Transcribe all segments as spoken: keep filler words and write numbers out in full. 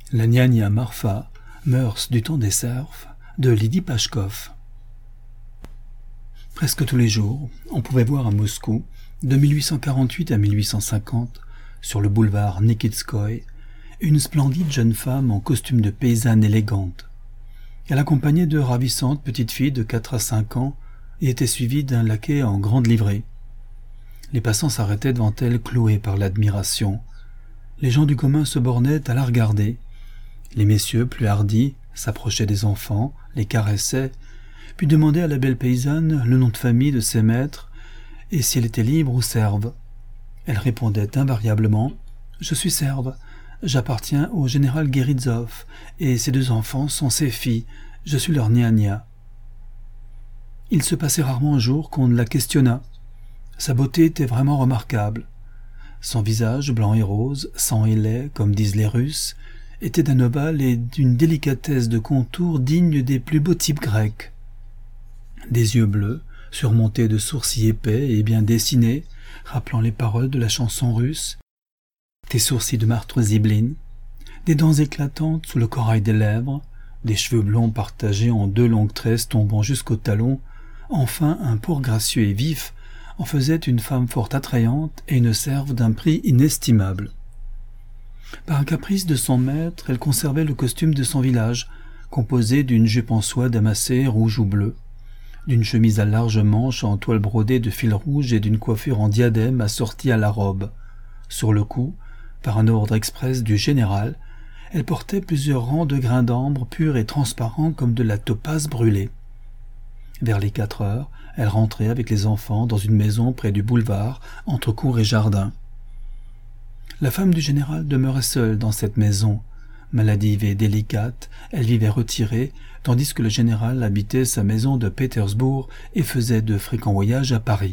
La Gnania Marfa, mœurs du temps des serfs, de Lydie Pashkov. Presque tous les jours, on pouvait voir à Moscou, de mille huit cent quarante-huit à mille huit cent cinquante, sur le boulevard Nikitskoï, une splendide jeune femme en costume de paysanne élégante. Elle accompagnait de ravissantes petites filles de quatre à cinq ans et était suivie d'un laquais en grande livrée. Les passants s'arrêtaient devant elle cloués par l'admiration. Les gens du commun se bornaient à la regarder. Les messieurs, plus hardis, s'approchaient des enfants, les caressaient, puis demandaient à la belle paysanne le nom de famille de ses maîtres et si elle était libre ou serve. Elle répondait invariablement « Je suis serve, j'appartiens au général Guérizov et ces deux enfants sont ses filles, je suis leur gnania. » Il se passait rarement un jour qu'on ne la questionnât. Sa beauté était vraiment remarquable. Son visage blanc et rose, sang et lait, comme disent les Russes, était d'un ovale et d'une délicatesse de contour digne des plus beaux types grecs. Des yeux bleus, surmontés de sourcils épais et bien dessinés, rappelant les paroles de la chanson russe, des sourcils de martre zibeline, des dents éclatantes sous le corail des lèvres, des cheveux blonds partagés en deux longues tresses tombant jusqu'au talon, enfin un port gracieux et vif en faisait une femme fort attrayante et une serve d'un prix inestimable. Par un caprice de son maître, elle conservait le costume de son village, composé d'une jupe en soie damassée rouge ou bleu, d'une chemise à larges manches en toile brodée de fil rouge et d'une coiffure en diadème assortie à la robe. Sur le cou, par un ordre express du général, elle portait plusieurs rangs de grains d'ambre purs et transparents comme de la topaze brûlée. Vers les quatre heures, elle rentrait avec les enfants dans une maison près du boulevard, entre cour et jardin. La femme du général demeurait seule dans cette maison. Maladive et délicate, elle vivait retirée, tandis que le général habitait sa maison de Pétersbourg et faisait de fréquents voyages à Paris.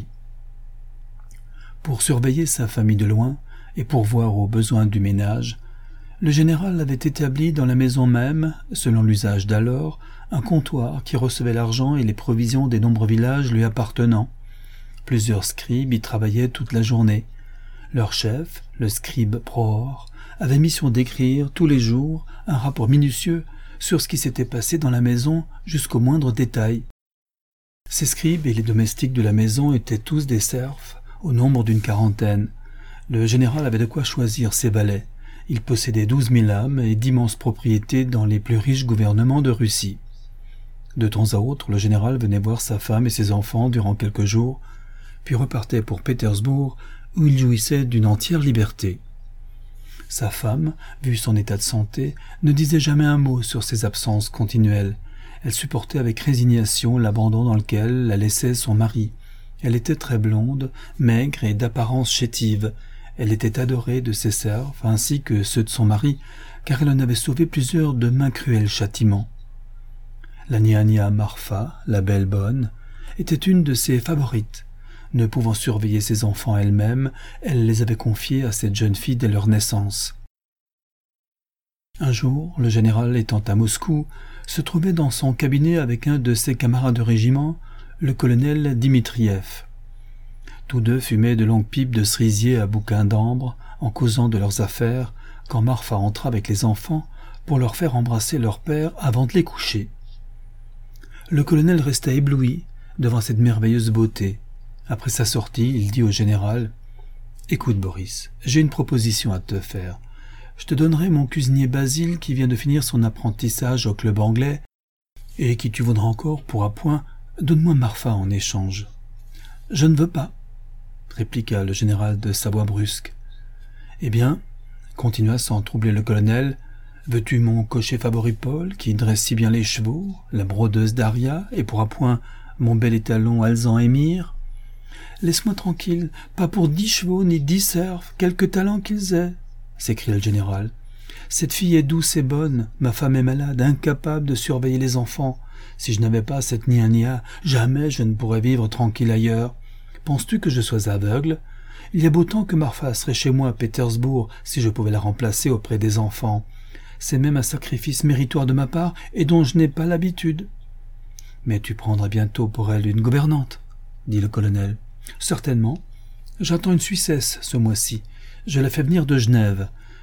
Pour surveiller sa famille de loin et pourvoir aux besoins du ménage, le général avait établi dans la maison même, selon l'usage d'alors, un comptoir qui recevait l'argent et les provisions des nombreux villages lui appartenant. Plusieurs scribes y travaillaient toute la journée. Leur chef, le scribe Prohor, avait mission d'écrire tous les jours un rapport minutieux sur ce qui s'était passé dans la maison jusqu'au moindre détail. Ces scribes et les domestiques de la maison étaient tous des serfs, au nombre d'une quarantaine. Le général avait de quoi choisir ses valets. Il possédait douze mille âmes et d'immenses propriétés dans les plus riches gouvernements de Russie. De temps à autre, le général venait voir sa femme et ses enfants durant quelques jours, puis repartait pour Pétersbourg, où il jouissait d'une entière liberté. Sa femme, vu son état de santé, ne disait jamais un mot sur ses absences continuelles. Elle supportait avec résignation l'abandon dans lequel la laissait son mari. Elle était très blonde, maigre et d'apparence chétive. Elle était adorée de ses serfs ainsi que ceux de son mari, car elle en avait sauvé plusieurs de maints cruels châtiments. La Gnania Marfa, la belle bonne, était une de ses favorites. Ne pouvant surveiller ses enfants elle-même, elle les avait confiés à cette jeune fille dès leur naissance. Un jour, le général étant à Moscou, se trouvait dans son cabinet avec un de ses camarades de régiment, le colonel Dmitriev. Tous deux fumaient de longues pipes de cerisier à bouquin d'ambre, en causant de leurs affaires, quand Marfa entra avec les enfants pour leur faire embrasser leur père avant de les coucher. Le colonel resta ébloui devant cette merveilleuse beauté. Après sa sortie, il dit au général « Écoute, Boris, j'ai une proposition à te faire. Je te donnerai mon cuisinier Basile qui vient de finir son apprentissage au club anglais et qui tu voudras encore pour appoint. Donne-moi Marfa en échange. »« Je ne veux pas, » répliqua le général de sa voix brusque. « Eh bien, » continua sans troubler le colonel, « veux-tu mon cocher favori Paul qui dresse si bien les chevaux, la brodeuse Daria et pour appoint mon bel étalon Alzan Émir ? Laisse-moi tranquille, pas pour dix chevaux ni dix serfs, quelque talent qu'ils aient, » s'écria le général. « Cette fille est douce et bonne, ma femme est malade, incapable de surveiller les enfants. Si je n'avais pas cette gnania, jamais je ne pourrais vivre tranquille ailleurs. Penses-tu que je sois aveugle ? Il y a beau temps que Marfa serait chez moi à Pétersbourg si je pouvais la remplacer auprès des enfants. C'est même un sacrifice méritoire de ma part et dont je n'ai pas l'habitude. »« Mais tu prendras bientôt pour elle une gouvernante, » dit le colonel. « Certainement. J'attends une Suissesse ce mois-ci. Je la fais venir de Genève.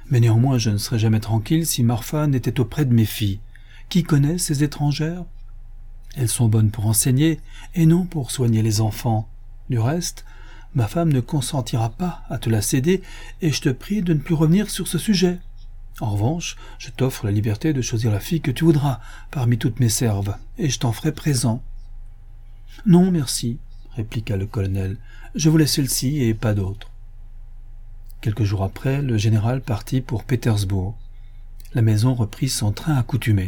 Mais néanmoins je ne serais jamais tranquille si Marfa n'était auprès de mes filles. Qui connaît ces étrangères? Elles sont bonnes pour enseigner et non pour soigner les enfants. Du reste, ma femme ne consentira pas à te la céder et je te prie de ne plus revenir sur ce sujet. En revanche, je t'offre la liberté de choisir la fille que tu voudras parmi toutes mes serves et je t'en ferai présent. Non, merci, répliqua le colonel. Je voulais celle-ci et pas d'autre. Quelques jours après, le général partit pour Pétersbourg. La maison reprit son train accoutumé.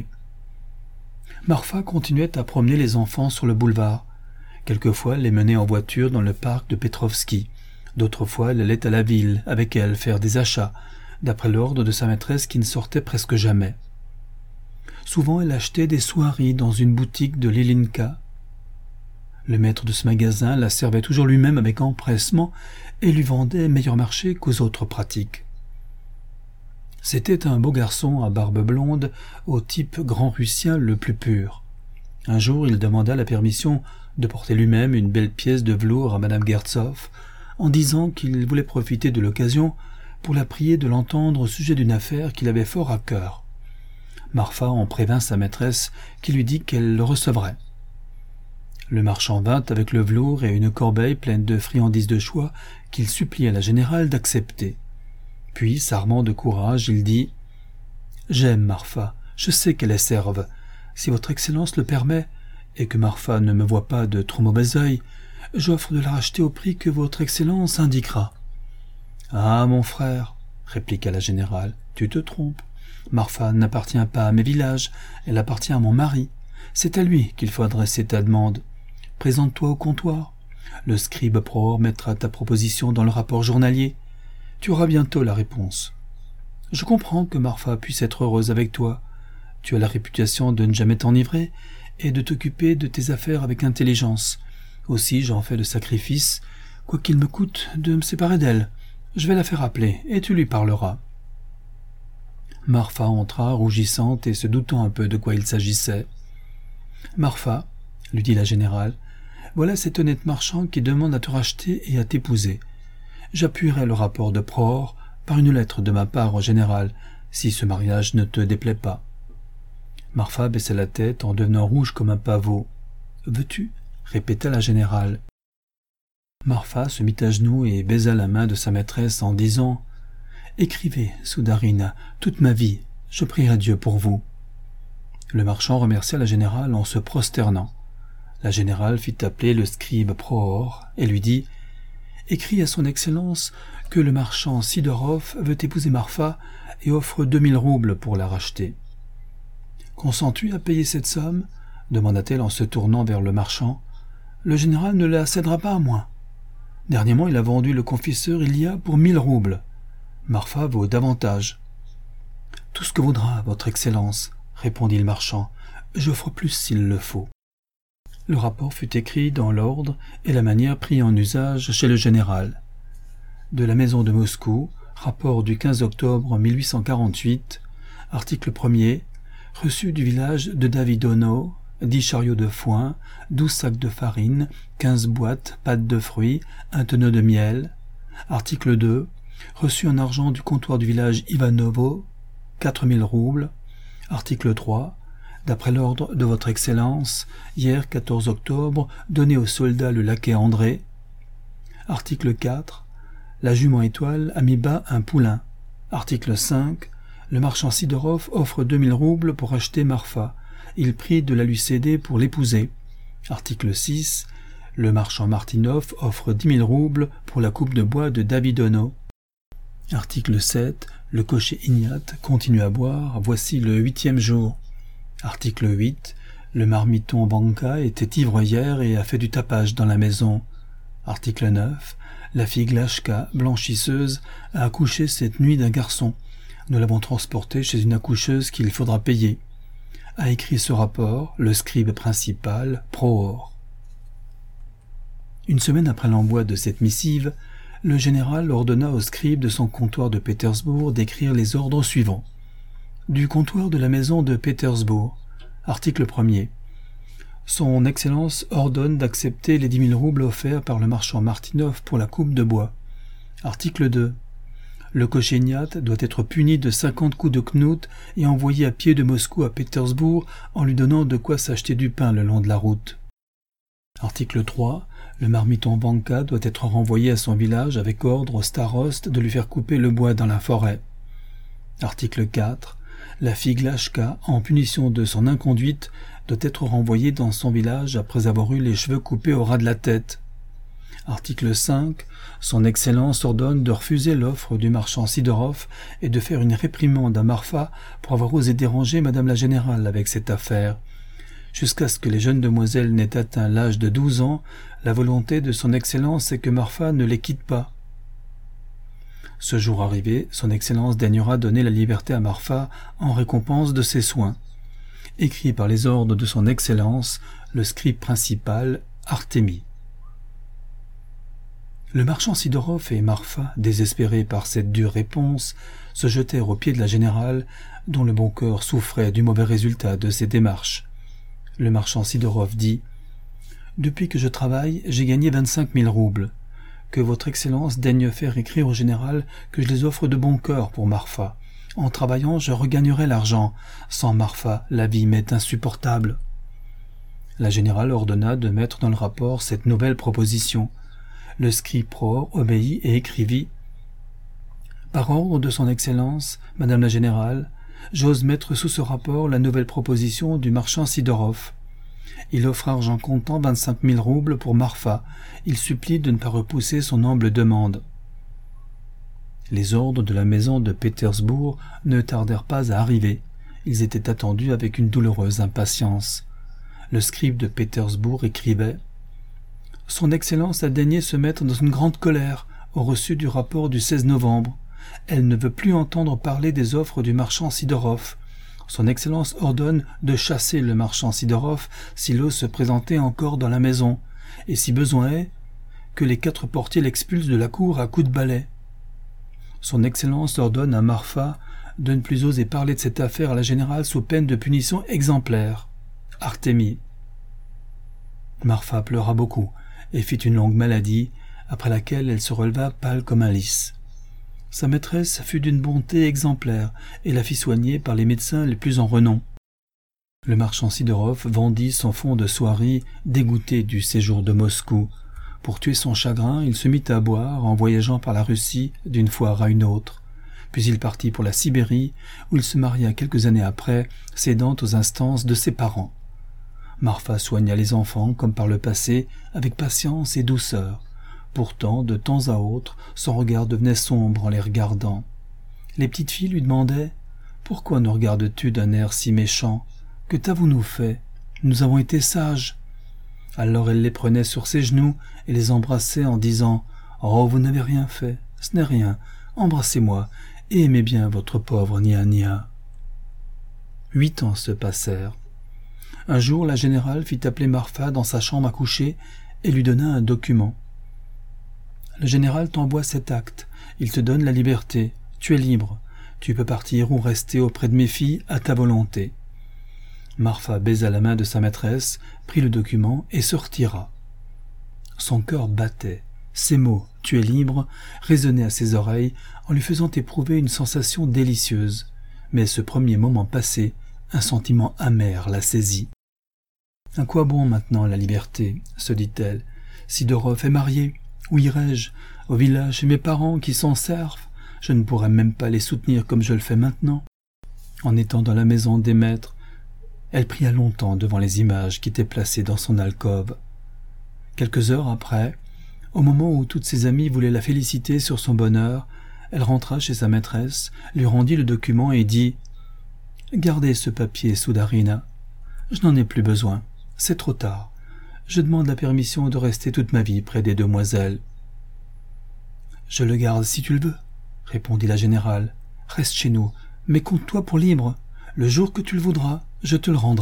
Marfa continuait à promener les enfants sur le boulevard. Quelquefois, elle les menait en voiture dans le parc de Petrovski. D'autres fois, elle allait à la ville avec elle faire des achats, d'après l'ordre de sa maîtresse qui ne sortait presque jamais. Souvent, elle achetait des soieries dans une boutique de Lilinka. Le maître de ce magasin la servait toujours lui-même avec empressement et lui vendait meilleur marché qu'aux autres pratiques. C'était un beau garçon à barbe blonde, au type grand-russien le plus pur. Un jour, il demanda la permission de porter lui-même une belle pièce de velours à madame Gertzoff, en disant qu'il voulait profiter de l'occasion pour la prier de l'entendre au sujet d'une affaire qu'il avait fort à cœur. Marfa en prévint sa maîtresse, qui lui dit qu'elle le recevrait. Le marchand vint avec le velours et une corbeille pleine de friandises de choix qu'il supplia la générale d'accepter. Puis, s'armant de courage, il dit « J'aime Marfa, je sais qu'elle est serve. Si votre Excellence le permet, et que Marfa ne me voit pas de trop mauvais œil, j'offre de la racheter au prix que votre Excellence indiquera. »« Ah, mon frère, répliqua la générale, tu te trompes. Marfa n'appartient pas à mes villages, elle appartient à mon mari. C'est à lui qu'il faut adresser ta demande. Présente-toi au comptoir. Le scribe Prohor mettra ta proposition dans le rapport journalier. Tu auras bientôt la réponse. Je comprends que Marfa puisse être heureuse avec toi. Tu as la réputation de ne jamais t'enivrer et de t'occuper de tes affaires avec intelligence. Aussi j'en fais le sacrifice, quoiqu'il me coûte de me séparer d'elle. Je vais la faire appeler et tu lui parleras. Marfa entra, rougissante et se doutant un peu de quoi il s'agissait. « Marfa, lui dit la générale, voilà cet honnête marchand qui demande à te racheter et à t'épouser. J'appuierai le rapport de Prohor par une lettre de ma part au général, si ce mariage ne te déplaît pas. » Marfa baissa la tête en devenant rouge comme un pavot. « Veux-tu » répéta la générale. Marfa se mit à genoux et baisa la main de sa maîtresse en disant « Écrivez, Soudarine, toute ma vie, je prierai Dieu pour vous. » Le marchand remercia la générale en se prosternant. La générale fit appeler le scribe Prohor et lui dit « Écris à son Excellence que le marchand Sidorov veut épouser Marfa et offre deux mille roubles pour la racheter. »« Consens-tu à payer cette somme ?» demanda-t-elle en se tournant vers le marchand. « Le général ne la cédera pas à moi. Dernièrement, il a vendu le confesseur Ilia pour mille roubles. Marfa vaut davantage. »« Tout ce que voudra votre Excellence, » répondit le marchand. « J'offre plus s'il le faut. » Le rapport fut écrit dans l'ordre et la manière pris en usage chez le général. De la maison de Moscou, rapport du quinze octobre mille huit cent quarante-huit, article premier, reçu du village de Davidono, dix chariots de foin, douze sacs de farine, quinze boîtes, pâtes de fruits, un tonneau de miel. Article deux, reçu en argent du comptoir du village Ivanovo, quatre mille roubles. Article trois, d'après l'ordre de votre Excellence, hier quatorze octobre, donné aux soldats le laquais André. Article quatre, la jument étoile a mis bas un poulain. Article cinq, le marchand Sidorov offre deux mille roubles pour acheter Marfa. Il prie de la lui céder pour l'épouser. Article six, le marchand Martinov offre dix mille roubles pour la coupe de bois de Davidono. Article sept, le cocher Ignat continue à boire, voici le huitième jour. Article huit, le marmiton Banka était ivre hier et a fait du tapage dans la maison. Article neuf, la fille Glashka, blanchisseuse, a accouché cette nuit d'un garçon. Nous l'avons transporté chez une accoucheuse qu'il faudra payer. A écrit ce rapport le scribe principal, Prohor. Une semaine après l'envoi de cette missive, le général ordonna au scribe de son comptoir de Pétersbourg d'écrire les ordres suivants. Du comptoir de la maison de Pétersbourg, article premier. Son Excellence ordonne d'accepter les dix mille roubles offerts par le marchand Martinov pour la coupe de bois. Article deux. Le Kochéniat doit être puni de cinquante coups de knout et envoyé à pied de Moscou à Pétersbourg en lui donnant de quoi s'acheter du pain le long de la route. Article trois. Le marmiton Vanka doit être renvoyé à son village avec ordre au staroste de lui faire couper le bois dans la forêt. Article quatre. La fille Glashka, en punition de son inconduite, doit être renvoyée dans son village après avoir eu les cheveux coupés au ras de la tête. Article cinq. Son Excellence ordonne de refuser l'offre du marchand Sidorov et de faire une réprimande à Marfa pour avoir osé déranger Madame la Générale avec cette affaire. Jusqu'à ce que les jeunes demoiselles n'aient atteint l'âge de douze ans, la volonté de son Excellence est que Marfa ne les quitte pas. Ce jour arrivé, son Excellence daignera donner la liberté à Marfa en récompense de ses soins. Écrit par les ordres de son Excellence, le scribe principal, Artémie. Le marchand Sidorov et Marfa, désespérés par cette dure réponse, se jetèrent aux pieds de la générale, dont le bon cœur souffrait du mauvais résultat de ses démarches. Le marchand Sidorov dit « Depuis que je travaille, j'ai gagné vingt-cinq mille roubles. Que votre Excellence daigne faire écrire au général que je les offre de bon cœur pour Marfa. En travaillant, je regagnerai l'argent. Sans Marfa, la vie m'est insupportable. » La générale ordonna de mettre dans le rapport cette nouvelle proposition. Le scribe Prohor obéit et écrivit « Par ordre de son Excellence, Madame la Générale, j'ose mettre sous ce rapport la nouvelle proposition du marchand Sidorov. Il offre argent comptant vingt-cinq mille roubles pour Marfa. Il supplie de ne pas repousser son humble demande. » Les ordres de la maison de Pétersbourg ne tardèrent pas à arriver. Ils étaient attendus avec une douloureuse impatience. Le scribe de Pétersbourg écrivait « Son Excellence a daigné se mettre dans une grande colère au reçu du rapport du seize novembre. Elle ne veut plus entendre parler des offres du marchand Sidorov. Son Excellence ordonne de chasser le marchand Sidorov s'il ose se présenter encore dans la maison, et si besoin est, que les quatre portiers l'expulsent de la cour à coups de balai. Son Excellence ordonne à Marfa de ne plus oser parler de cette affaire à la générale sous peine de punition exemplaire. Artémie. » Marfa pleura beaucoup et fit une longue maladie, après laquelle elle se releva pâle comme un lys. Sa maîtresse fut d'une bonté exemplaire et la fit soigner par les médecins les plus en renom. Le marchand Sidorov vendit son fonds de soierie, dégoûté du séjour de Moscou. Pour tuer son chagrin, il se mit à boire en voyageant par la Russie d'une foire à une autre. Puis il partit pour la Sibérie, où il se maria quelques années après, cédant aux instances de ses parents. Marfa soigna les enfants, comme par le passé, avec patience et douceur. Pourtant, de temps à autre, son regard devenait sombre en les regardant. Les petites filles lui demandaient « Pourquoi nous regardes-tu d'un air si méchant? Que t'avons-nous fait? Nous avons été sages. » Alors elle les prenait sur ses genoux et les embrassait en disant « Oh, vous n'avez rien fait, ce n'est rien, embrassez-moi et aimez bien votre pauvre Nia-Nia. » Huit ans se passèrent. Un jour, la générale fit appeler Marfa dans sa chambre à coucher et lui donna un document. « Le général t'envoie cet acte. Il te donne la liberté. Tu es libre. Tu peux partir ou rester auprès de mes filles à ta volonté. » Marfa baisa la main de sa maîtresse, prit le document et se retira. Son cœur battait. Ces mots « tu es libre » résonnaient à ses oreilles en lui faisant éprouver une sensation délicieuse. Mais ce premier moment passé, un sentiment amer la saisit. « À quoi bon maintenant la liberté ?» se dit-elle. « Sidorov est marié. Où irai-je? Au village chez mes parents qui s'en servent? Je ne pourrais même pas les soutenir comme je le fais maintenant. » En étant dans la maison des maîtres, elle pria longtemps devant les images qui étaient placées dans son alcôve. Quelques heures après, au moment où toutes ses amies voulaient la féliciter sur son bonheur, elle rentra chez sa maîtresse, lui rendit le document et dit « Gardez ce papier, Soudarina. Je n'en ai plus besoin. C'est trop tard. Je demande la permission de rester toute ma vie près des demoiselles. »« Je le garde si tu le veux, » répondit la générale. « Reste chez nous, mais compte-toi pour libre. Le jour que tu le voudras, je te le rendrai. »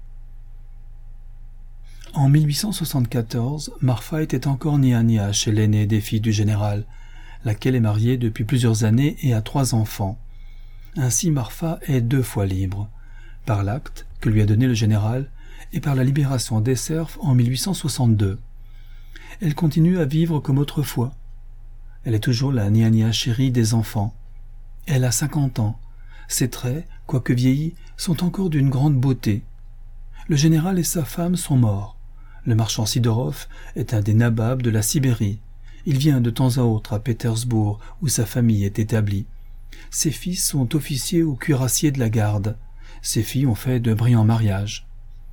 En mille huit cent soixante-quatorze, Marfa était encore Nia-Nia chez l'aînée des filles du général, laquelle est mariée depuis plusieurs années et a trois enfants. Ainsi Marfa est deux fois libre, par l'acte que lui a donné le général et par la libération des serfs en mille huit cent soixante-deux. Elle continue à vivre comme autrefois. Elle est toujours la nia-nia chérie des enfants. Elle a cinquante ans. Ses traits, quoique vieillis, sont encore d'une grande beauté. Le général et sa femme sont morts. Le marchand Sidorov est un des nababs de la Sibérie. Il vient de temps à autre à Pétersbourg, où sa famille est établie. Ses fils sont officiers ou cuirassiers de la garde. Ses filles ont fait de brillants mariages.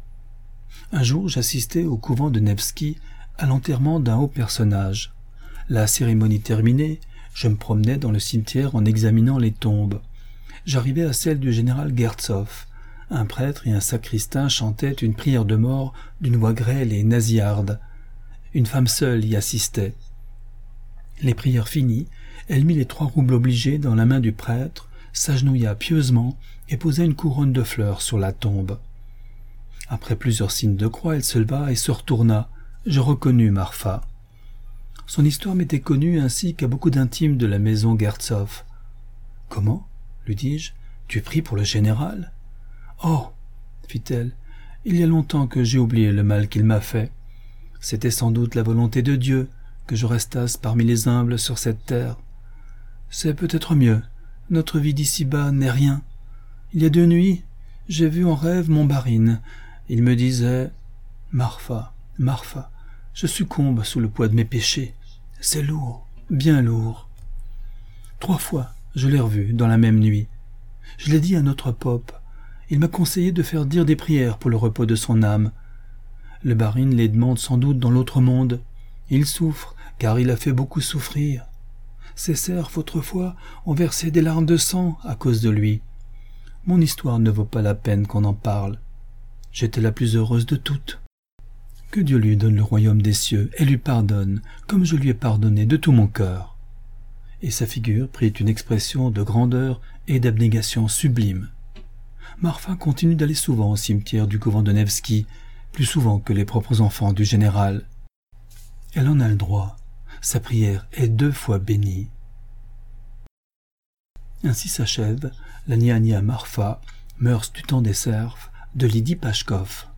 Un jour, j'assistais au couvent de Nevski à l'enterrement d'un haut personnage. La cérémonie terminée, je me promenais dans le cimetière en examinant les tombes. J'arrivais à celle du général Gertsov. Un prêtre et un sacristain chantaient une prière de mort d'une voix grêle et nasillarde. Une femme seule y assistait. Les prières finies, elle mit les trois roubles obligés dans la main du prêtre, s'agenouilla pieusement et posa une couronne de fleurs sur la tombe. Après plusieurs signes de croix, elle se leva et se retourna. Je reconnus Marfa. Son histoire m'était connue ainsi qu'à beaucoup d'intimes de la maison Gertsov. « Comment ?» lui dis-je. « Tu pries pour le général ?»« Oh !» fit-elle. « Il y a longtemps que j'ai oublié le mal qu'il m'a fait. C'était sans doute la volonté de Dieu que je restasse parmi les humbles sur cette terre. C'est peut-être mieux. Notre vie d'ici-bas n'est rien. Il y a deux nuits, j'ai vu en rêve mon Barine. Il me disait « Marfa, Marfa, je succombe sous le poids de mes péchés. C'est lourd, bien lourd. » Trois fois, je l'ai revu dans la même nuit. Je l'ai dit à notre pope. Il m'a conseillé de faire dire des prières pour le repos de son âme. Le Barine les demande sans doute dans l'autre monde. Il souffre, car il a fait beaucoup souffrir. Ses serfs, autrefois, ont versé des larmes de sang à cause de lui. Mon histoire ne vaut pas la peine qu'on en parle. J'étais la plus heureuse de toutes. Que Dieu lui donne le royaume des cieux et lui pardonne, comme je lui ai pardonné de tout mon cœur. Et sa figure prit une expression de grandeur et d'abnégation sublime. Marfa continue d'aller souvent au cimetière du couvent de Nevski, plus souvent que les propres enfants du général. Elle en a le droit. Sa prière est deux fois bénie. Ainsi s'achève la nia-nia Marfa, mœurs du temps des serfs, de Lydie Pashkov.